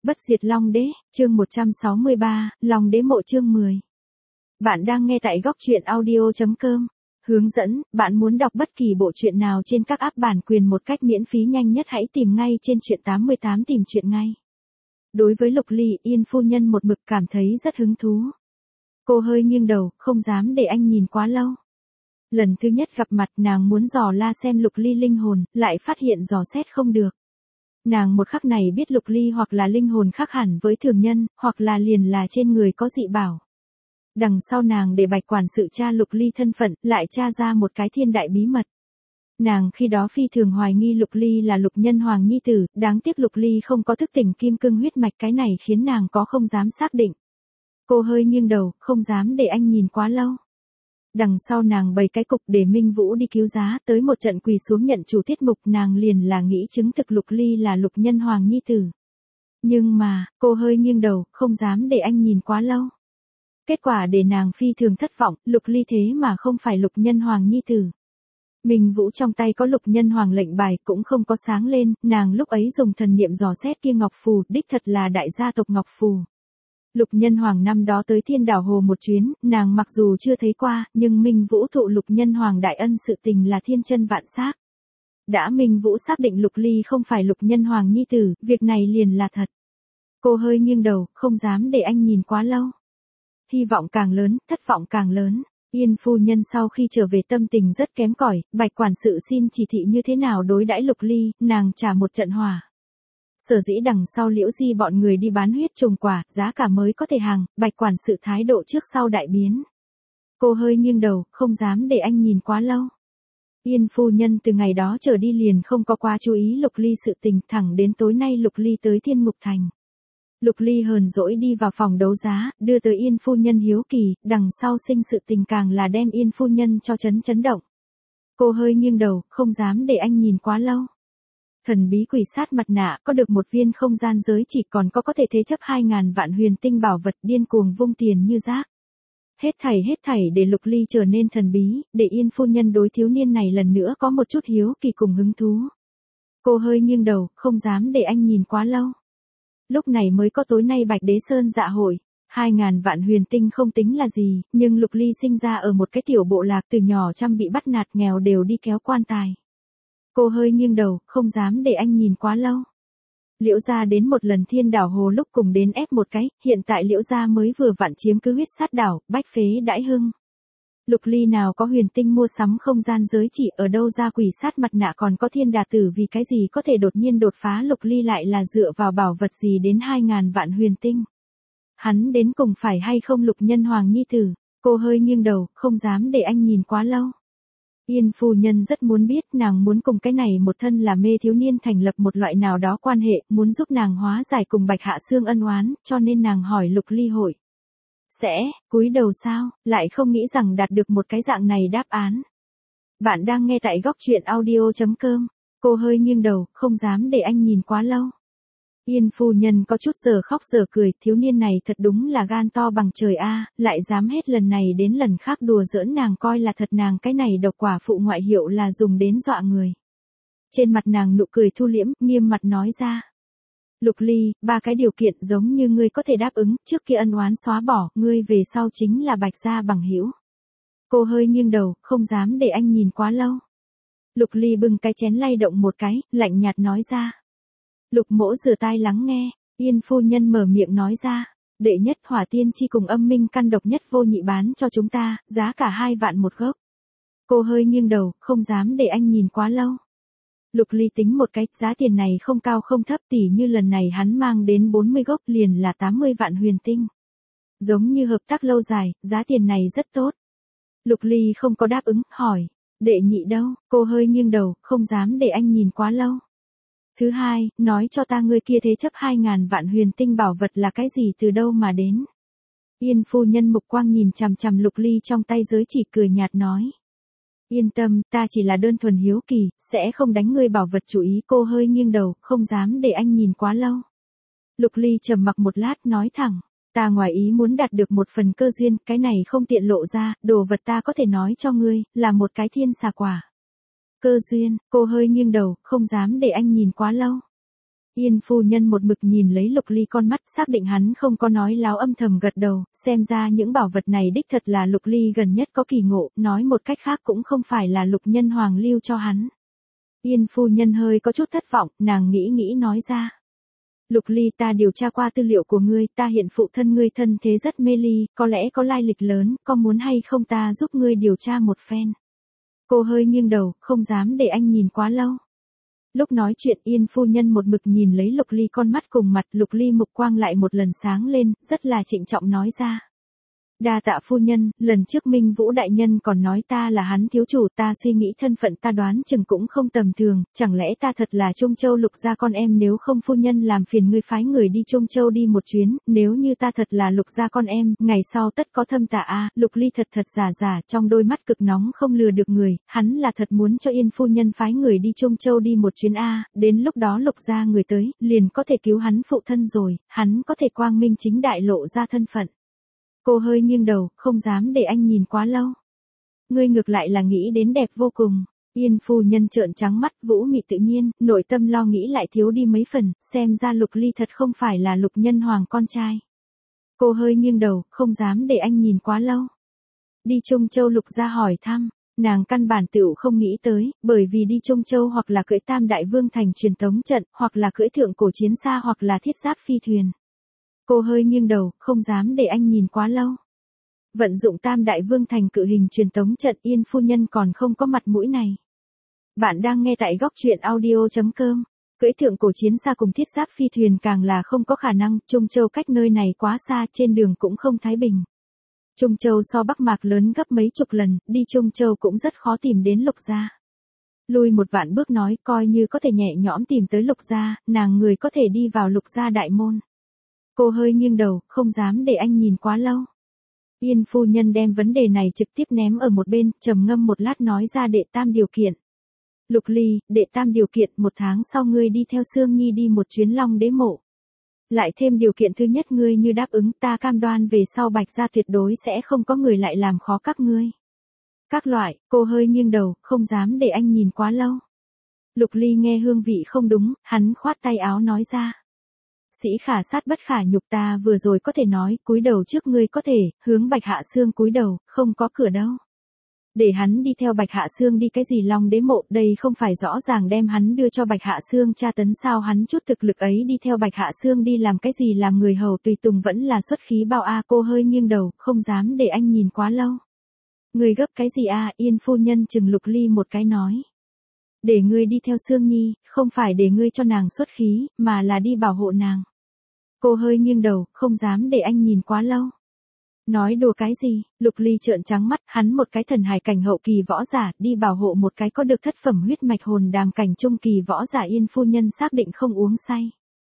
Bất diệt Long Đế, chương 163, Long Đế mộ chương 10. Bạn đang nghe tại góc truyện audio.com. Hướng dẫn, bạn muốn đọc bất kỳ bộ truyện nào trên các app bản quyền một cách miễn phí nhanh nhất hãy tìm ngay trên truyện 88 tìm truyện ngay. Đối với Lục Ly, Yên phu nhân một mực cảm thấy rất hứng thú. Cô hơi nghiêng đầu, không dám để anh nhìn quá lâu. Lần thứ nhất gặp mặt nàng muốn dò la xem Lục Ly linh hồn, lại phát hiện dò xét không được. Nàng một khắc này biết Lục Ly hoặc là linh hồn khác hẳn với thường nhân, hoặc là liền là trên người có dị bảo. Đằng sau nàng để Bạch quản sự tra Lục Ly thân phận, lại tra ra một cái thiên đại bí mật. Nàng khi đó phi thường hoài nghi Lục Ly là Lục Nhân Hoàng nhi tử, đáng tiếc Lục Ly không có thức tỉnh kim cương huyết mạch, cái này khiến nàng có không dám xác định. Cô hơi nghiêng đầu, không dám để anh nhìn quá lâu. Đằng sau nàng bày cái cục để Minh Vũ đi cứu giá, tới một trận quỳ xuống nhận chủ tiết mục, nàng liền là nghĩ chứng thực Lục Ly là Lục Nhân Hoàng nhi tử. Nhưng mà, cô hơi nghiêng đầu, không dám để anh nhìn quá lâu. Kết quả để nàng phi thường thất vọng, Lục Ly thế mà không phải Lục Nhân Hoàng nhi tử. Minh Vũ trong tay có Lục Nhân Hoàng lệnh bài cũng không có sáng lên, nàng lúc ấy dùng thần niệm dò xét kia ngọc phù, đích thật là đại gia tộc ngọc phù. Lục Nhân Hoàng năm đó tới Thiên Đảo Hồ một chuyến, nàng mặc dù chưa thấy qua, nhưng Minh Vũ thụ Lục Nhân Hoàng đại ân sự tình là thiên chân vạn xác. Đã Minh Vũ xác định Lục Ly không phải Lục Nhân Hoàng nhi tử, việc này liền là thật. Cô hơi nghiêng đầu, không dám để anh nhìn quá lâu. Hy vọng càng lớn, thất vọng càng lớn. Yên phu nhân sau khi trở về tâm tình rất kém cỏi, Bạch quản sự xin chỉ thị như thế nào đối đãi Lục Ly, nàng trả một trận hỏa. Sở dĩ đằng sau Liễu Di bọn người đi bán huyết trùng quả, giá cả mới có thể hàng, Bạch quản sự thái độ trước sau đại biến. Cô hơi nghiêng đầu, không dám để anh nhìn quá lâu. Yên phu nhân từ ngày đó trở đi liền không có quá chú ý Lục Ly sự tình, thẳng đến tối nay Lục Ly tới Thiên Ngục Thành. Lục Ly hờn dỗi đi vào phòng đấu giá, đưa tới Yên phu nhân hiếu kỳ, đằng sau sinh sự tình càng là đem Yên phu nhân cho chấn động. Cô hơi nghiêng đầu, không dám để anh nhìn quá lâu. Thần bí quỷ sát mặt nạ có được một viên không gian giới chỉ, còn có thể thế chấp 2.000 vạn huyền tinh bảo vật, điên cuồng vung tiền như rác. Hết thảy để Lục Ly trở nên thần bí, để Yên phu nhân đối thiếu niên này lần nữa có một chút hiếu kỳ cùng hứng thú. Cô hơi nghiêng đầu, không dám để anh nhìn quá lâu. Lúc này mới có tối nay Bạch Đế Sơn dạ hội, 2.000 vạn huyền tinh không tính là gì, nhưng Lục Ly sinh ra ở một cái tiểu bộ lạc, từ nhỏ chăm bị bắt nạt, nghèo đều đi kéo quan tài. Cô hơi nghiêng đầu, không dám để anh nhìn quá lâu. Liễu gia đến một lần Thiên Đảo Hồ lúc cùng đến ép một cái, hiện tại Liễu gia mới vừa vặn chiếm cứ Huyết Sát Đảo, bách phế đãi hưng. Lục Ly nào có huyền tinh mua sắm không gian giới chỉ, ở đâu ra quỷ sát mặt nạ, còn có thiên đà tử, vì cái gì có thể đột nhiên đột phá. Lục Ly lại là dựa vào bảo vật gì đến 2.000 vạn huyền tinh. Hắn đến cùng phải hay không Lục Nhân Hoàng nhi tử. Cô hơi nghiêng đầu, không dám để anh nhìn quá lâu. Yên phu nhân rất muốn biết, nàng muốn cùng cái này một thân là mê thiếu niên thành lập một loại nào đó quan hệ, muốn giúp nàng hóa giải cùng Bạch Hạ Xương ân oán, cho nên nàng hỏi Lục Ly hội sẽ cúi đầu sao, lại không nghĩ rằng đạt được một cái dạng này đáp án. Bạn đang nghe tại góc truyện audio.com. Cô hơi nghiêng đầu, không dám để anh nhìn quá lâu. Yên phu nhân có chút giờ khóc giờ cười, thiếu niên này thật đúng là gan to bằng trời a, lại dám hết lần này đến lần khác đùa giỡn nàng, coi là thật. Nàng cái này độc quả phụ ngoại hiệu là dùng đến dọa người. Trên mặt nàng nụ cười thu liễm, nghiêm mặt nói ra. Lục Ly, 3 cái điều kiện giống như ngươi có thể đáp ứng, trước kia ân oán xóa bỏ, ngươi về sau chính là Bạch gia bằng hữu. Cô hơi nghiêng đầu, không dám để anh nhìn quá lâu. Lục Ly bưng cái chén lay động một cái, lạnh nhạt nói ra. Lục mỗ rửa tai lắng nghe. Yên phu nhân mở miệng nói ra. Đệ nhất hỏa tiên chi cùng âm minh căn độc nhất vô nhị bán cho chúng ta, giá cả 2 vạn một gốc. Cô hơi nghiêng đầu, không dám để anh nhìn quá lâu. Lục Ly tính một cái, giá tiền này không cao không thấp, tỉ như lần này hắn mang đến 40 gốc liền là 80 vạn huyền tinh. Giống như hợp tác lâu dài, giá tiền này rất tốt. Lục Ly không có đáp ứng, hỏi, đệ nhị đâu? Cô hơi nghiêng đầu, không dám để anh nhìn quá lâu. Thứ hai, nói cho ta ngươi kia thế chấp 2.000 vạn huyền tinh bảo vật là cái gì, từ đâu mà đến? Yên phu nhân mục quang nhìn chằm chằm Lục Ly trong tay giới chỉ, cười nhạt nói. Yên tâm, ta chỉ là đơn thuần hiếu kỳ, sẽ không đánh ngươi bảo vật chủ ý. Cô hơi nghiêng đầu, không dám để anh nhìn quá lâu. Lục Ly trầm mặc một lát, nói thẳng. Ta ngoài ý muốn đạt được một phần cơ duyên, cái này không tiện lộ ra, đồ vật ta có thể nói cho ngươi, là một cái thiên xà quả. Cơ duyên, cô hơi nghiêng đầu, không dám để anh nhìn quá lâu. Yên phu nhân một mực nhìn lấy Lục Ly con mắt, xác định hắn không có nói láo, âm thầm gật đầu, xem ra những bảo vật này đích thật là Lục Ly gần nhất có kỳ ngộ, nói một cách khác cũng không phải là Lục Nhân Hoàng lưu cho hắn. Yên phu nhân hơi có chút thất vọng, nàng nghĩ nói ra. Lục Ly, ta điều tra qua tư liệu của ngươi, ta hiện phụ thân ngươi thân thế rất mê ly, có lẽ có lai lịch lớn, có muốn hay không ta giúp ngươi điều tra một phen. Cô hơi nghiêng đầu, không dám để anh nhìn quá lâu. Lúc nói chuyện Yên phu nhân một mực nhìn lấy Lục Ly con mắt cùng mặt, Lục Ly mục quang lại một lần sáng lên, rất là trịnh trọng nói ra. Đa tạ phu nhân, lần trước Minh Vũ đại nhân còn nói ta là hắn thiếu chủ, ta suy nghĩ thân phận ta đoán chừng cũng không tầm thường, chẳng lẽ ta thật là Trung Châu Lục gia con em, nếu không phu nhân làm phiền ngươi phái người đi Trung Châu đi một chuyến, nếu như ta thật là Lục gia con em, ngày sau tất có thâm tà a. Lục Ly thật giả, trong đôi mắt cực nóng không lừa được người, hắn là thật muốn cho Yên phu nhân phái người đi Trung Châu đi một chuyến a, đến lúc đó Lục gia người tới, liền có thể cứu hắn phụ thân rồi, hắn có thể quang minh chính đại lộ ra thân phận. Cô hơi nghiêng đầu, không dám để anh nhìn quá lâu. Ngươi ngược lại là nghĩ đến đẹp vô cùng. Yên phu nhân trợn trắng mắt, vũ mị tự nhiên, nội tâm lo nghĩ lại thiếu đi mấy phần, xem ra Lục Ly thật không phải là Lục Nhân Hoàng con trai. Cô hơi nghiêng đầu, không dám để anh nhìn quá lâu. Đi Trung Châu Lục gia hỏi thăm, nàng căn bản tựu không nghĩ tới, bởi vì đi Trung Châu hoặc là cưỡi Tam Đại Vương thành truyền tống trận, hoặc là cưỡi thượng cổ chiến xa, hoặc là thiết giáp phi thuyền. Cô hơi nghiêng đầu, không dám để anh nhìn quá lâu. Vận dụng Tam Đại Vương thành cự hình truyền tống trận, Yên phu nhân còn không có mặt mũi này. Bạn đang nghe tại góc truyện audio.com. Cưỡi thượng cổ chiến xa cùng thiết giáp phi thuyền càng là không có khả năng, Trung Châu cách nơi này quá xa, trên đường cũng không thái bình. Trung Châu so Bắc Mạc lớn gấp mấy chục lần, đi Trung Châu cũng rất khó tìm đến Lục gia. Lui một vạn bước nói, coi như có thể nhẹ nhõm tìm tới Lục gia, nàng người có thể đi vào Lục gia đại môn. Cô hơi nghiêng đầu, không dám để anh nhìn quá lâu. Yên phu nhân đem vấn đề này trực tiếp ném ở một bên, trầm ngâm một lát nói ra đệ tam điều kiện. Lục Ly, đệ tam điều kiện, 1 tháng sau ngươi đi theo Sương Nhi đi một chuyến Long Đế mộ. Lại thêm điều kiện thứ nhất, ngươi như đáp ứng, ta cam đoan về sau Bạch gia tuyệt đối sẽ không có người lại làm khó các ngươi. Các loại, cô hơi nghiêng đầu, không dám để anh nhìn quá lâu. Lục Ly nghe hương vị không đúng, hắn khoát tay áo nói ra. Sĩ khả sát bất khả nhục, ta vừa rồi có thể nói, cúi đầu trước ngươi có thể, hướng Bạch Hạ Sương cúi đầu, không có cửa đâu. Để hắn đi theo Bạch Hạ Sương đi cái gì Long Đế mộ, đây không phải rõ ràng đem hắn đưa cho Bạch Hạ Sương tra tấn sao, hắn chút thực lực ấy đi theo Bạch Hạ Sương đi làm cái gì, làm người hầu tùy tùng vẫn là xuất khí bao a. Cô hơi nghiêng đầu, không dám để anh nhìn quá lâu. Người gấp cái gì a? Yên phu nhân chừng Lục Ly một cái nói. Để ngươi đi theo Sương Nhi, không phải để ngươi cho nàng xuất khí, mà là đi bảo hộ nàng. Cô hơi nghiêng đầu, không dám để anh nhìn quá lâu. Nói đùa cái gì? Lục Ly trợn trắng mắt, hắn một cái thần hải cảnh hậu kỳ võ giả, đi bảo hộ một cái có được thất phẩm huyết mạch hồn đàm cảnh trung kỳ võ giả. Yên phu nhân xác định không uống say.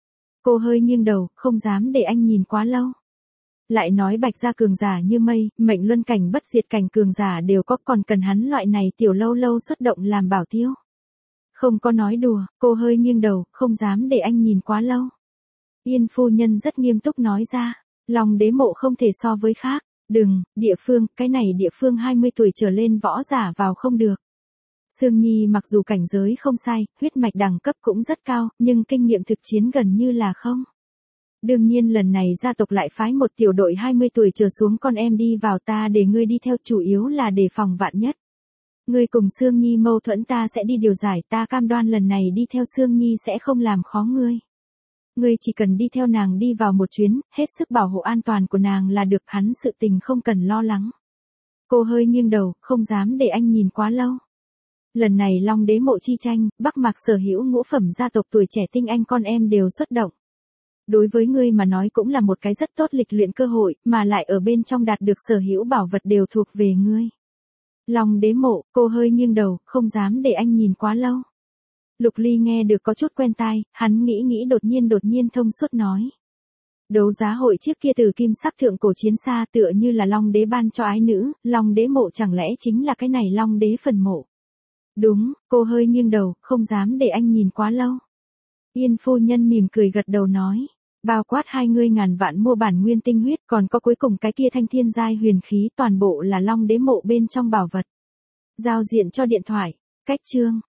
Cô hơi nghiêng đầu, không dám để anh nhìn quá lâu. Lại nói Bạch gia cường giả như mây, mệnh luân cảnh bất diệt cảnh cường giả đều có, còn cần hắn loại này tiểu lâu lâu xuất động làm bảo tiêu. Không có nói đùa, cô hơi nghiêng đầu, không dám để anh nhìn quá lâu. Yên phu nhân rất nghiêm túc nói ra, Long Đế mộ không thể so với khác, đừng, địa phương, cái này địa phương 20 tuổi trở lên võ giả vào không được. Sương Nhi mặc dù cảnh giới không sai, huyết mạch đẳng cấp cũng rất cao, nhưng kinh nghiệm thực chiến gần như là không. Đương nhiên lần này gia tộc lại phái một tiểu đội 20 tuổi trở xuống con em đi vào, ta để ngươi đi theo chủ yếu là đề phòng vạn nhất. Ngươi cùng Sương Nhi mâu thuẫn ta sẽ đi điều giải, ta cam đoan lần này đi theo Sương Nhi sẽ không làm khó ngươi. Ngươi chỉ cần đi theo nàng đi vào một chuyến, hết sức bảo hộ an toàn của nàng là được, hắn sự tình không cần lo lắng. Cô hơi nghiêng đầu, không dám để anh nhìn quá lâu. Lần này Long Đế mộ chi tranh, Bắc Mạc sở hữu ngũ phẩm gia tộc tuổi trẻ tinh anh con em đều xuất động. Đối với ngươi mà nói cũng là một cái rất tốt lịch luyện cơ hội, mà lại ở bên trong đạt được sở hữu bảo vật đều thuộc về ngươi. Long Đế mộ, cô hơi nghiêng đầu, không dám để anh nhìn quá lâu. Lục Ly nghe được có chút quen tai, hắn nghĩ đột nhiên thông suốt nói. Đấu giá hội chiếc kia từ kim sắc thượng cổ chiến xa tựa như là Long Đế ban cho ái nữ, Long Đế mộ chẳng lẽ chính là cái này Long Đế phần mộ. Đúng, cô hơi nghiêng đầu, không dám để anh nhìn quá lâu. Yên phu nhân mỉm cười gật đầu nói. Bao quát 20.000 vạn mua bản nguyên tinh huyết, còn có cuối cùng cái kia thanh thiên giai huyền khí, toàn bộ là Long Đế mộ bên trong bảo vật. Giao diện cho điện thoại. Cách chương.